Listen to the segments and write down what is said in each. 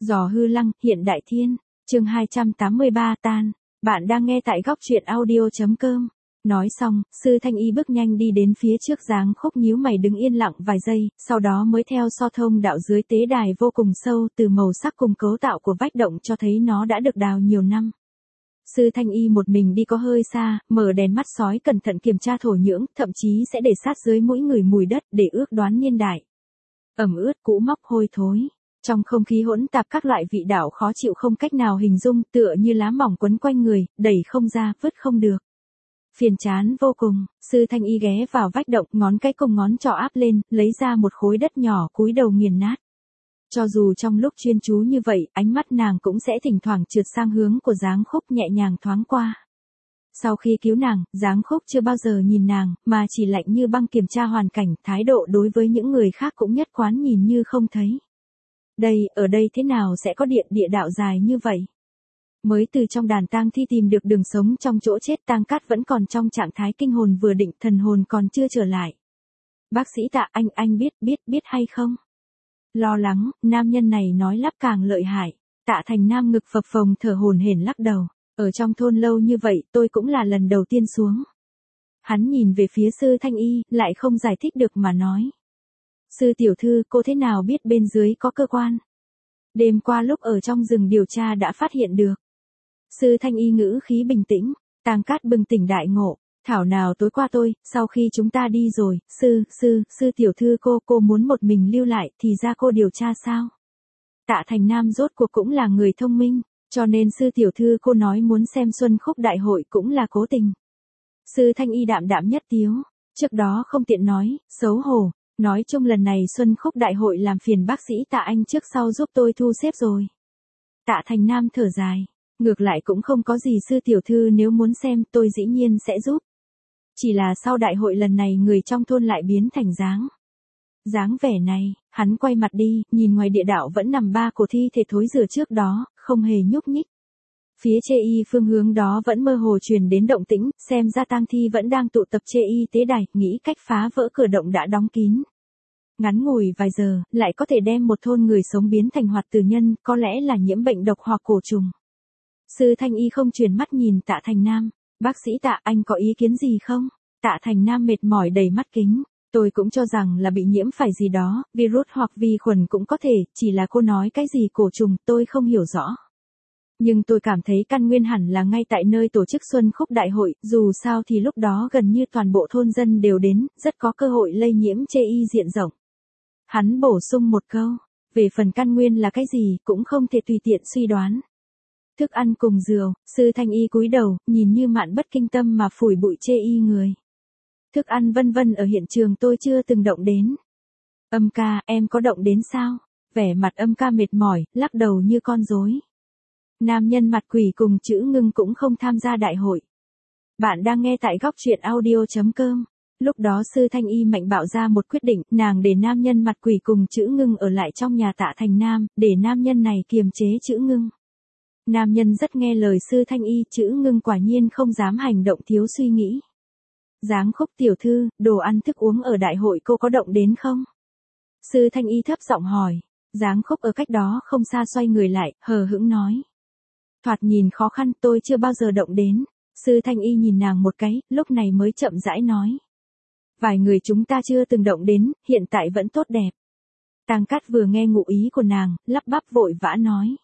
Giò hư lăng, hiện đại thiên. Chương 283 tan. Bạn đang nghe tại góc truyện audio.com. Nói xong, Sư Thanh Y bước nhanh đi đến phía trước Giáng Khúc, nhíu mày đứng yên lặng vài giây, sau đó mới theo so thông đạo dưới tế đài vô cùng sâu, từ màu sắc cùng cấu tạo của vách động cho thấy nó đã được đào nhiều năm. Sư Thanh Y một mình đi có hơi xa, mở đèn mắt sói cẩn thận kiểm tra thổ nhưỡng, thậm chí sẽ để sát dưới mũi người mùi đất để ước đoán niên đại. Ẩm ướt, cũ mốc, hôi thối. Trong không khí hỗn tạp các loại vị đạo khó chịu không cách nào hình dung, tựa như lá mỏng quấn quanh người, đẩy không ra, vứt không được. Phiền chán vô cùng, Sư Thanh Y ghé vào vách động, ngón cái cùng ngón trỏ áp lên, lấy ra một khối đất nhỏ, cúi đầu nghiền nát. Cho dù trong lúc chuyên chú như vậy, ánh mắt nàng cũng sẽ thỉnh thoảng trượt sang hướng của Giáng Khúc, nhẹ nhàng thoáng qua. Sau khi cứu nàng, Giáng Khúc chưa bao giờ nhìn nàng, mà chỉ lạnh như băng kiểm tra hoàn cảnh, thái độ đối với những người khác cũng nhất quán nhìn như không thấy. Ở đây thế nào sẽ có địa đạo dài như vậy? Mới từ trong đàn tang thi tìm được đường sống trong chỗ chết, Tang Cát vẫn còn trong trạng thái kinh hồn vừa định, thần hồn còn chưa trở lại. Bác sĩ Tạ, anh biết hay không? Lo lắng, nam nhân này nói lắp càng lợi hại. Tạ Thành Nam ngực phập phồng thở hổn hển lắc đầu. Ở trong thôn lâu như vậy, tôi cũng là lần đầu tiên xuống. Hắn nhìn về phía Sư Thanh Y, lại không giải thích được mà nói. Sư tiểu thư, cô thế nào biết bên dưới có cơ quan? Đêm qua lúc ở trong rừng điều tra đã phát hiện được. Sư Thanh Y ngữ khí bình tĩnh, Tang Cát bừng tỉnh đại ngộ. Thảo nào tối qua sau khi chúng ta đi rồi, sư tiểu thư cô muốn một mình lưu lại, thì ra cô điều tra sao? Tạ Thành Nam rốt cuộc cũng là người thông minh, cho nên sư tiểu thư cô nói muốn xem Xuân Khúc đại hội cũng là cố tình. Sư Thanh Y đạm đạm nhất tiếu, trước đó không tiện nói, xấu hổ, nói chung lần này Xuân Khúc đại hội làm phiền bác sĩ Tạ anh trước sau giúp tôi thu xếp rồi. Tạ Thành Nam thở dài, ngược lại cũng không có gì sư tiểu thư nếu muốn xem tôi dĩ nhiên sẽ giúp. Chỉ là sau đại hội lần này người trong thôn lại biến thành dáng vẻ này, hắn quay mặt đi, nhìn ngoài địa đạo vẫn nằm 3 cổ thi thể thối rữa trước đó, không hề nhúc nhích. Phía Chê Y phương hướng đó vẫn mơ hồ truyền đến động tĩnh, xem ra tang thi vẫn đang tụ tập Chê Y tế đài, nghĩ cách phá vỡ cửa động đã đóng kín. Ngắn ngủi vài giờ, lại có thể đem một thôn người sống biến thành hoạt tử nhân, có lẽ là nhiễm bệnh độc hoặc cổ trùng. Sư Thanh Y không chuyển mắt nhìn Tạ Thành Nam. Bác sĩ Tạ, anh có ý kiến gì không? Tạ Thành Nam mệt mỏi đầy mắt kính. Tôi cũng cho rằng là bị nhiễm phải gì đó, virus hoặc vi khuẩn cũng có thể, chỉ là cô nói cái gì cổ trùng, tôi không hiểu rõ. Nhưng tôi cảm thấy căn nguyên hẳn là ngay tại nơi tổ chức Xuân Khúc đại hội, dù sao thì lúc đó gần như toàn bộ thôn dân đều đến, rất có cơ hội lây nhiễm Chê Y diện rộng. Hắn bổ sung một câu, về phần căn nguyên là cái gì, cũng không thể tùy tiện suy đoán. Thức ăn cùng rượu, Sư Thanh Y cúi đầu, nhìn như mạn bất kinh tâm mà phủi bụi Chê Y người. Thức ăn vân vân ở hiện trường tôi chưa từng động đến. Âm ca, em có động đến sao? Vẻ mặt Âm ca mệt mỏi, lắc đầu như con rối. Nam nhân mặt quỷ cùng chữ Ngưng cũng không tham gia đại hội. Bạn đang nghe tại góc truyện audio.com. Lúc đó Sư Thanh Y mạnh bạo ra một quyết định, nàng để nam nhân mặt quỷ cùng chữ Ngưng ở lại trong nhà Tạ Thành Nam, để nam nhân này kiềm chế chữ Ngưng. Nam nhân rất nghe lời Sư Thanh Y, chữ Ngưng quả nhiên không dám hành động thiếu suy nghĩ. Giáng Khúc tiểu thư, đồ ăn thức uống ở đại hội cô có động đến không? Sư Thanh Y thấp giọng hỏi. Giáng Khúc ở cách đó không xa xoay người lại, hờ hững nói. Thoạt nhìn khó khăn, tôi chưa bao giờ động đến. Sư Thanh Y nhìn nàng một cái, lúc này mới chậm rãi nói. Vài người chúng ta chưa từng động đến, hiện tại vẫn tốt đẹp. Tang Cát vừa nghe ngụ ý của nàng, lắp bắp vội vã nói.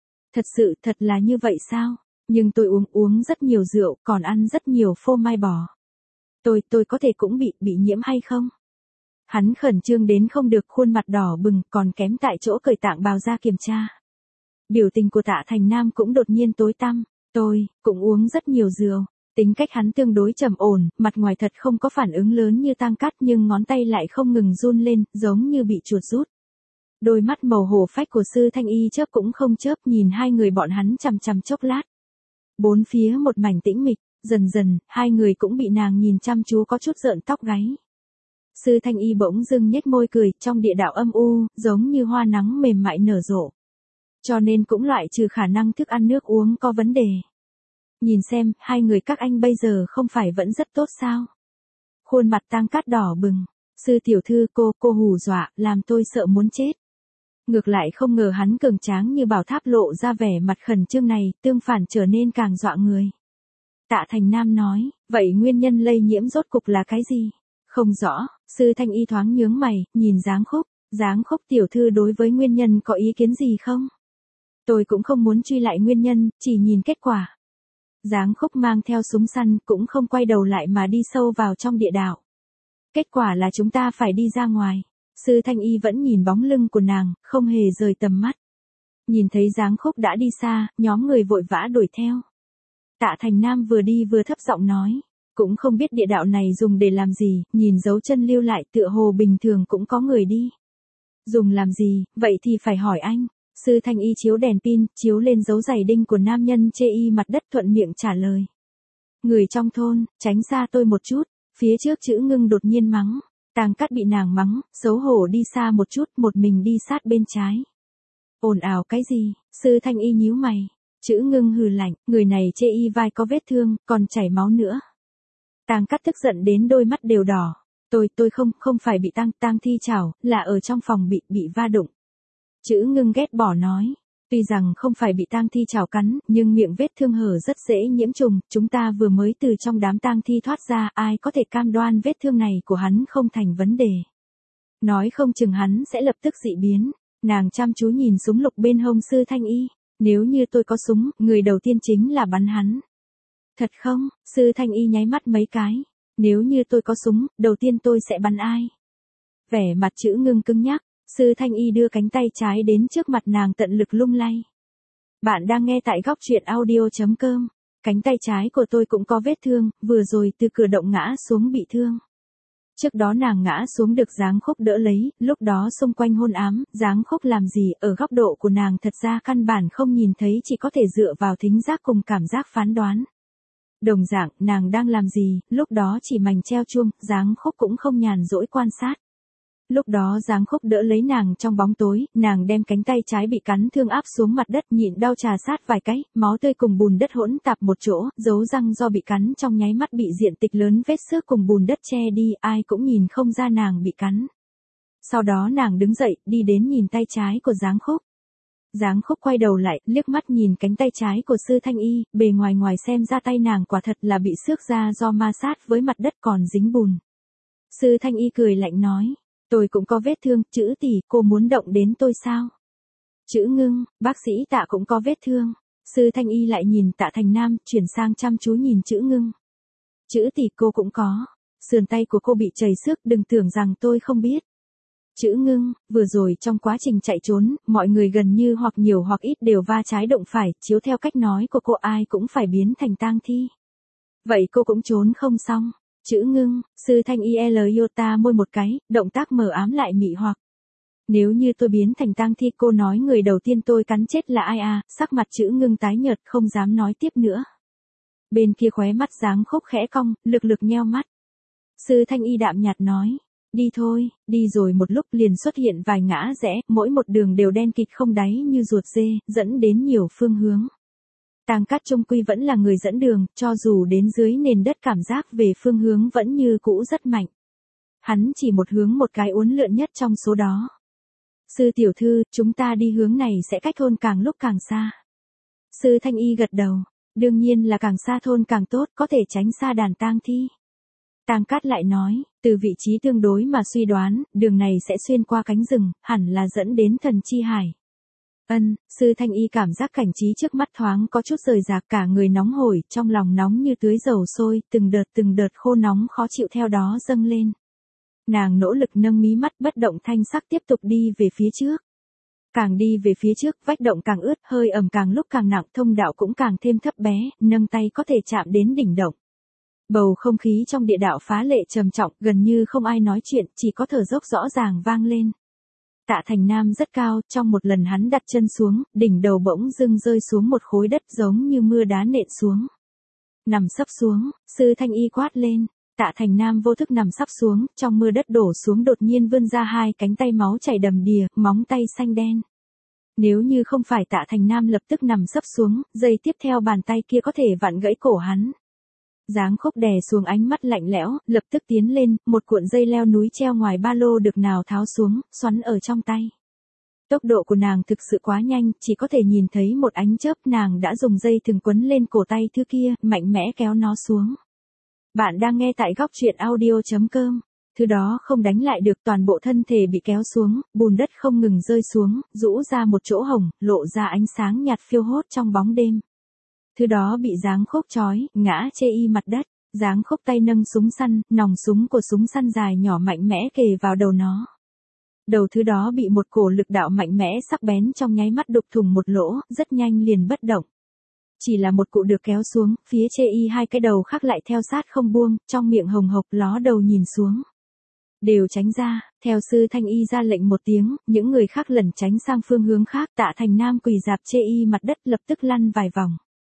Thật là như vậy sao? Nhưng tôi uống rất nhiều rượu, còn ăn rất nhiều phô mai bò. Tôi có thể cũng bị nhiễm hay không? Hắn khẩn trương đến không được, khuôn mặt đỏ bừng, còn kém tại chỗ cởi tạng bào ra kiểm tra. Biểu tình của Tạ Thành Nam cũng đột nhiên tối tăm. Tôi cũng uống rất nhiều rượu. Tính cách hắn tương đối trầm ổn, mặt ngoài thật không có phản ứng lớn như Tang Cát, nhưng ngón tay lại không ngừng run lên, giống như bị chuột rút. Đôi mắt màu hổ phách của Sư Thanh Y chớp cũng không chớp, nhìn hai người bọn hắn chằm chằm chốc lát. Bốn phía một mảnh tĩnh mịch, dần, hai người cũng bị nàng nhìn chăm chú có chút rợn tóc gáy. Sư Thanh Y bỗng dưng nhếch môi cười, trong địa đạo âm u, giống như hoa nắng mềm mại nở rộ. Cho nên cũng loại trừ khả năng thức ăn nước uống có vấn đề. Nhìn xem, hai người các anh bây giờ không phải vẫn rất tốt sao? Khuôn mặt Tang Cát đỏ bừng. Sư tiểu thư cô hù dọa, làm tôi sợ muốn chết. Ngược lại không ngờ hắn cường tráng như bảo tháp lộ ra vẻ mặt khẩn trương này, tương phản trở nên càng dọa người. Tạ Thành Nam nói, vậy nguyên nhân lây nhiễm rốt cục là cái gì? Không rõ, Sư Thanh Y thoáng nhướng mày, nhìn Giáng Khúc tiểu thư đối với nguyên nhân có ý kiến gì không? Tôi cũng không muốn truy lại nguyên nhân, chỉ nhìn kết quả. Giáng Khúc mang theo súng săn cũng không quay đầu lại mà đi sâu vào trong địa đạo. Kết quả là chúng ta phải đi ra ngoài. Sư Thanh Y vẫn nhìn bóng lưng của nàng, không hề rời tầm mắt. Nhìn thấy Giáng Khúc đã đi xa, nhóm người vội vã đuổi theo. Tạ Thành Nam vừa đi vừa thấp giọng nói, cũng không biết địa đạo này dùng để làm gì, nhìn dấu chân lưu lại tựa hồ bình thường cũng có người đi. Dùng làm gì, vậy thì phải hỏi anh. Sư Thanh Y chiếu đèn pin, chiếu lên dấu giày đinh của nam nhân chê y mặt đất thuận miệng trả lời. Người trong thôn, tránh xa tôi một chút, phía trước Chữ Ngưng đột nhiên mắng. Tàng Cát bị nàng mắng, xấu hổ đi xa một chút, một mình đi sát bên trái. Ồn ào cái gì? Sư Thanh Y nhíu mày. Chữ Ngưng hừ lạnh, người này chê y vai có vết thương, còn chảy máu nữa. Tàng Cát tức giận đến đôi mắt đều đỏ. Tôi không phải bị tang thi chảo, là ở trong phòng bị va đụng. Chữ Ngưng ghét bỏ nói. Tuy rằng không phải bị tang thi chảo cắn, nhưng miệng vết thương hở rất dễ nhiễm trùng, chúng ta vừa mới từ trong đám tang thi thoát ra, ai có thể cam đoan vết thương này của hắn không thành vấn đề. Nói không chừng hắn sẽ lập tức dị biến. Nàng chăm chú nhìn súng lục bên hông Sư Thanh Y. Nếu như tôi có súng, người đầu tiên chính là bắn hắn. Thật không? Sư Thanh Y nháy mắt mấy cái. Nếu như tôi có súng, đầu tiên tôi sẽ bắn ai? Vẻ mặt Chữ Ngưng cứng nhắc. Sư Thanh Y đưa cánh tay trái đến trước mặt nàng tận lực lung lay. Bạn đang nghe tại góc truyện audio.com. Cánh tay trái của tôi cũng có vết thương, vừa rồi từ cửa động ngã xuống bị thương. Trước đó nàng ngã xuống được Giáng Khúc đỡ lấy, lúc đó xung quanh hôn ám, Giáng Khúc làm gì ở góc độ của nàng thật ra căn bản không nhìn thấy, chỉ có thể dựa vào thính giác cùng cảm giác phán đoán. Đồng dạng, nàng đang làm gì, lúc đó chỉ mảnh treo chuông, Giáng Khúc cũng không nhàn rỗi quan sát. Lúc đó Giáng Khúc đỡ lấy nàng trong bóng tối, nàng đem cánh tay trái bị cắn thương áp xuống mặt đất nhịn đau trà sát vài cái, máu tươi cùng bùn đất hỗn tạp một chỗ, dấu răng do bị cắn trong nháy mắt bị diện tích lớn vết xước cùng bùn đất che đi, ai cũng nhìn không ra nàng bị cắn. Sau đó nàng đứng dậy, đi đến nhìn tay trái của Giáng Khúc. Giáng Khúc quay đầu lại, liếc mắt nhìn cánh tay trái của Sư Thanh Y, bề ngoài xem ra tay nàng quả thật là bị xước ra do ma sát với mặt đất còn dính bùn. Sư Thanh Y cười lạnh nói. Tôi cũng có vết thương, Chữ tỷ, cô muốn động đến tôi sao? Chữ Ngưng, bác sĩ Tạ cũng có vết thương. Sư Thanh Y lại nhìn Tạ Thành Nam, chuyển sang chăm chú nhìn Chữ Ngưng. Chữ tỷ, cô cũng có. Sườn tay của cô bị chảy xước, đừng tưởng rằng tôi không biết. Chữ Ngưng, vừa rồi trong quá trình chạy trốn, mọi người gần như hoặc nhiều hoặc ít đều va trái động phải, chiếu theo cách nói của cô ai cũng phải biến thành tang thi. Vậy cô cũng trốn không xong. Chữ Ngưng, Sư Thanh Y Iota môi một cái, động tác mờ ám lại mị hoặc. Nếu như tôi biến thành tang thi, cô nói người đầu tiên tôi cắn chết là ai à? Sắc mặt Chữ Ngưng tái nhợt không dám nói tiếp nữa. Bên kia khóe mắt Giáng Khúc khẽ cong, lực nheo mắt. Sư Thanh Y đạm nhạt nói, đi thôi, đi rồi một lúc liền xuất hiện vài ngã rẽ, mỗi một đường đều đen kịt không đáy như ruột dê, dẫn đến nhiều phương hướng. Tàng Cát chung quy vẫn là người dẫn đường, cho dù đến dưới nền đất cảm giác về phương hướng vẫn như cũ rất mạnh. Hắn chỉ một hướng một cái uốn lượn nhất trong số đó. Sư tiểu thư, chúng ta đi hướng này sẽ cách thôn càng lúc càng xa. Sư Thanh Y gật đầu, đương nhiên là càng xa thôn càng tốt, có thể tránh xa đàn tang thi. Tàng Cát lại nói, từ vị trí tương đối mà suy đoán, đường này sẽ xuyên qua cánh rừng, hẳn là dẫn đến Thần Chi Hải. Sư Thanh Y cảm giác cảnh trí trước mắt thoáng có chút rời rạc, cả người nóng hổi, trong lòng nóng như tưới dầu sôi, từng đợt khô nóng khó chịu theo đó dâng lên. Nàng nỗ lực nâng mí mắt bất động thanh sắc tiếp tục đi về phía trước. Càng đi về phía trước, vách động càng ướt, hơi ẩm càng lúc càng nặng, thông đạo cũng càng thêm thấp bé, nâng tay có thể chạm đến đỉnh động. Bầu không khí trong địa đạo phá lệ trầm trọng, gần như không ai nói chuyện, chỉ có thở dốc rõ ràng vang lên. Tạ Thành Nam rất cao, trong một lần hắn đặt chân xuống, đỉnh đầu bỗng dưng rơi xuống một khối đất giống như mưa đá nện xuống. Nằm sấp xuống, Sư Thanh Y quát lên. Tạ Thành Nam vô thức nằm sấp xuống, trong mưa đất đổ xuống đột nhiên vươn ra hai cánh tay máu chảy đầm đìa, móng tay xanh đen. Nếu như không phải Tạ Thành Nam lập tức nằm sấp xuống, giây tiếp theo bàn tay kia có thể vặn gãy cổ hắn. Giáng Khúc đè xuống ánh mắt lạnh lẽo, lập tức tiến lên, một cuộn dây leo núi treo ngoài ba lô được nào tháo xuống, xoắn ở trong tay. Tốc độ của nàng thực sự quá nhanh, chỉ có thể nhìn thấy một ánh chớp, nàng đã dùng dây thừng quấn lên cổ tay thứ kia, mạnh mẽ kéo nó xuống. Bạn đang nghe tại góc truyện audio.com. Thứ đó không đánh lại được, toàn bộ thân thể bị kéo xuống, bùn đất không ngừng rơi xuống, rũ ra một chỗ hổng, lộ ra ánh sáng nhạt phiêu hốt trong bóng đêm. Thứ đó bị Giáng Khốc trói, ngã chê y mặt đất. Giáng Khốc tay nâng súng săn, nòng súng của súng săn dài nhỏ mạnh mẽ kề vào đầu nó. Đầu thứ đó bị một cổ lực đạo mạnh mẽ sắc bén trong nháy mắt đục thủng một lỗ, rất nhanh liền bất động. Chỉ là một cụ được kéo xuống, phía chê y hai cái đầu khác lại theo sát không buông, trong miệng hồng hộc ló đầu nhìn xuống. Đều tránh ra, theo sư thanh y ra lệnh một tiếng, những người khác lẩn tránh sang phương hướng khác. Tạ Thành Nam quỳ dạp chê y mặt đất lập tức lăn vài vòng.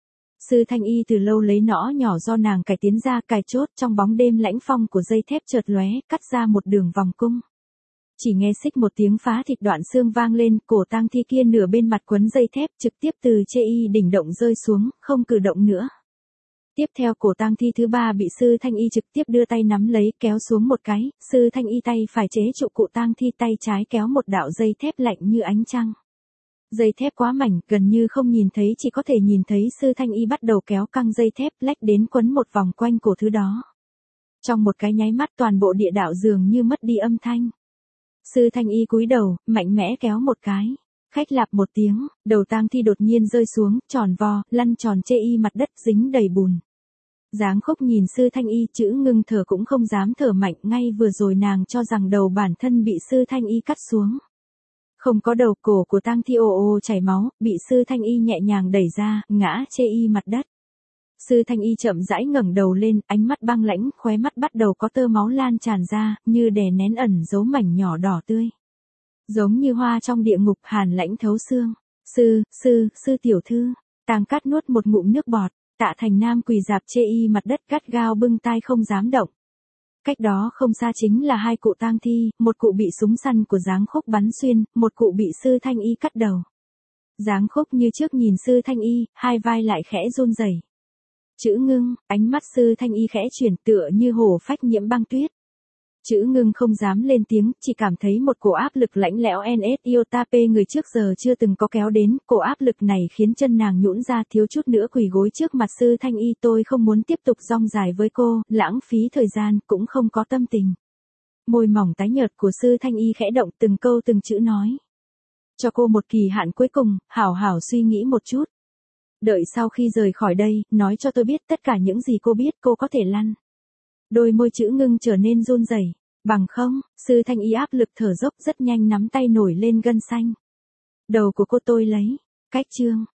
Sư thanh y từ lâu lấy nõ nhỏ do nàng cải tiến ra cài chốt, trong bóng đêm lãnh phong của dây thép chợt lóe, cắt ra một đường vòng cung. Chỉ nghe xích một tiếng phá thịt đoạn xương vang lên, cổ tang thi kia nửa bên mặt quấn dây thép trực tiếp từ chê y đỉnh động rơi xuống, không cử động nữa. Tiếp theo cổ tang thi thứ ba bị sư thanh y trực tiếp đưa tay nắm lấy, kéo xuống một cái, sư thanh y tay phải chế trụ cụ tang thi, tay trái kéo một đạo dây thép lạnh như ánh trăng. Dây thép quá mảnh, gần như không nhìn thấy, chỉ có thể nhìn thấy sư thanh y bắt đầu kéo căng dây thép lách đến quấn một vòng quanh cổ thứ đó. Trong một cái nháy mắt toàn bộ địa đạo dường như mất đi âm thanh. Sư thanh y cúi đầu, mạnh mẽ kéo một cái. Khách lạp một tiếng, đầu tang thi đột nhiên rơi xuống, tròn vo, lăn tròn chê y mặt đất dính đầy bùn. Giáng Khốc nhìn sư thanh y, chữ ngưng thở cũng không dám thở mạnh, ngay vừa rồi nàng cho rằng đầu bản thân bị sư thanh y cắt xuống. Không có đầu, cổ của tang thi ồ ồ chảy máu, bị sư thanh y nhẹ nhàng đẩy ra, ngã chê y mặt đất. Sư thanh y chậm rãi ngẩng đầu lên, ánh mắt băng lãnh, khóe mắt bắt đầu có tơ máu lan tràn ra, như đè nén ẩn dấu mảnh nhỏ đỏ tươi. Giống như hoa trong địa ngục, hàn lãnh thấu xương. Sư tiểu thư. Tang Cát nuốt một ngụm nước bọt. Tạ Thành Nam quỳ dạp chê y mặt đất gắt gao bưng tai không dám động. Cách đó không xa chính là hai cụ tang thi, một cụ bị súng săn của Giáng Khốc bắn xuyên, một cụ bị sư thanh y cắt đầu. Giáng Khốc như trước nhìn sư thanh y, hai vai lại khẽ run rẩy. Chữ ngưng, ánh mắt sư thanh y khẽ chuyển, tựa như hổ phách nhiễm băng tuyết. Chữ ngưng không dám lên tiếng, chỉ cảm thấy một cổ áp lực lạnh lẽo NS Iotap người trước giờ chưa từng có kéo đến, cổ áp lực này khiến chân nàng nhũn ra, thiếu chút nữa quỳ gối trước mặt sư thanh y. Tôi không muốn tiếp tục rong dài với cô, lãng phí thời gian, cũng không có tâm tình. Môi mỏng tái nhợt của sư thanh y khẽ động, từng câu từng chữ nói. Cho cô một kỳ hạn cuối cùng, hảo hảo suy nghĩ một chút. Đợi sau khi rời khỏi đây, nói cho tôi biết tất cả những gì cô biết, cô có thể lăn. Đôi môi chữ ngưng trở nên run rẩy. Bằng không, sư thanh y áp lực thở dốc, rất nhanh nắm tay nổi lên gân xanh. Đầu của cô tôi lấy. Cách chương.